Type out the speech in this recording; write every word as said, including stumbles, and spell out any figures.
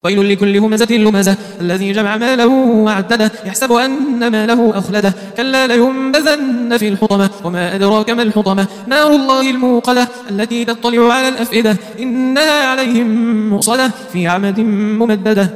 ويل لكل همزة لمزة الذي جمع ماله وعدده يحسب أن ماله أخلده كلا لينبذن في الحطمة وما أدراك ما الحطمة نار الله الموقدة التي تطلع على الأفئدة إنها عليهم مؤصدة في عمد ممددة.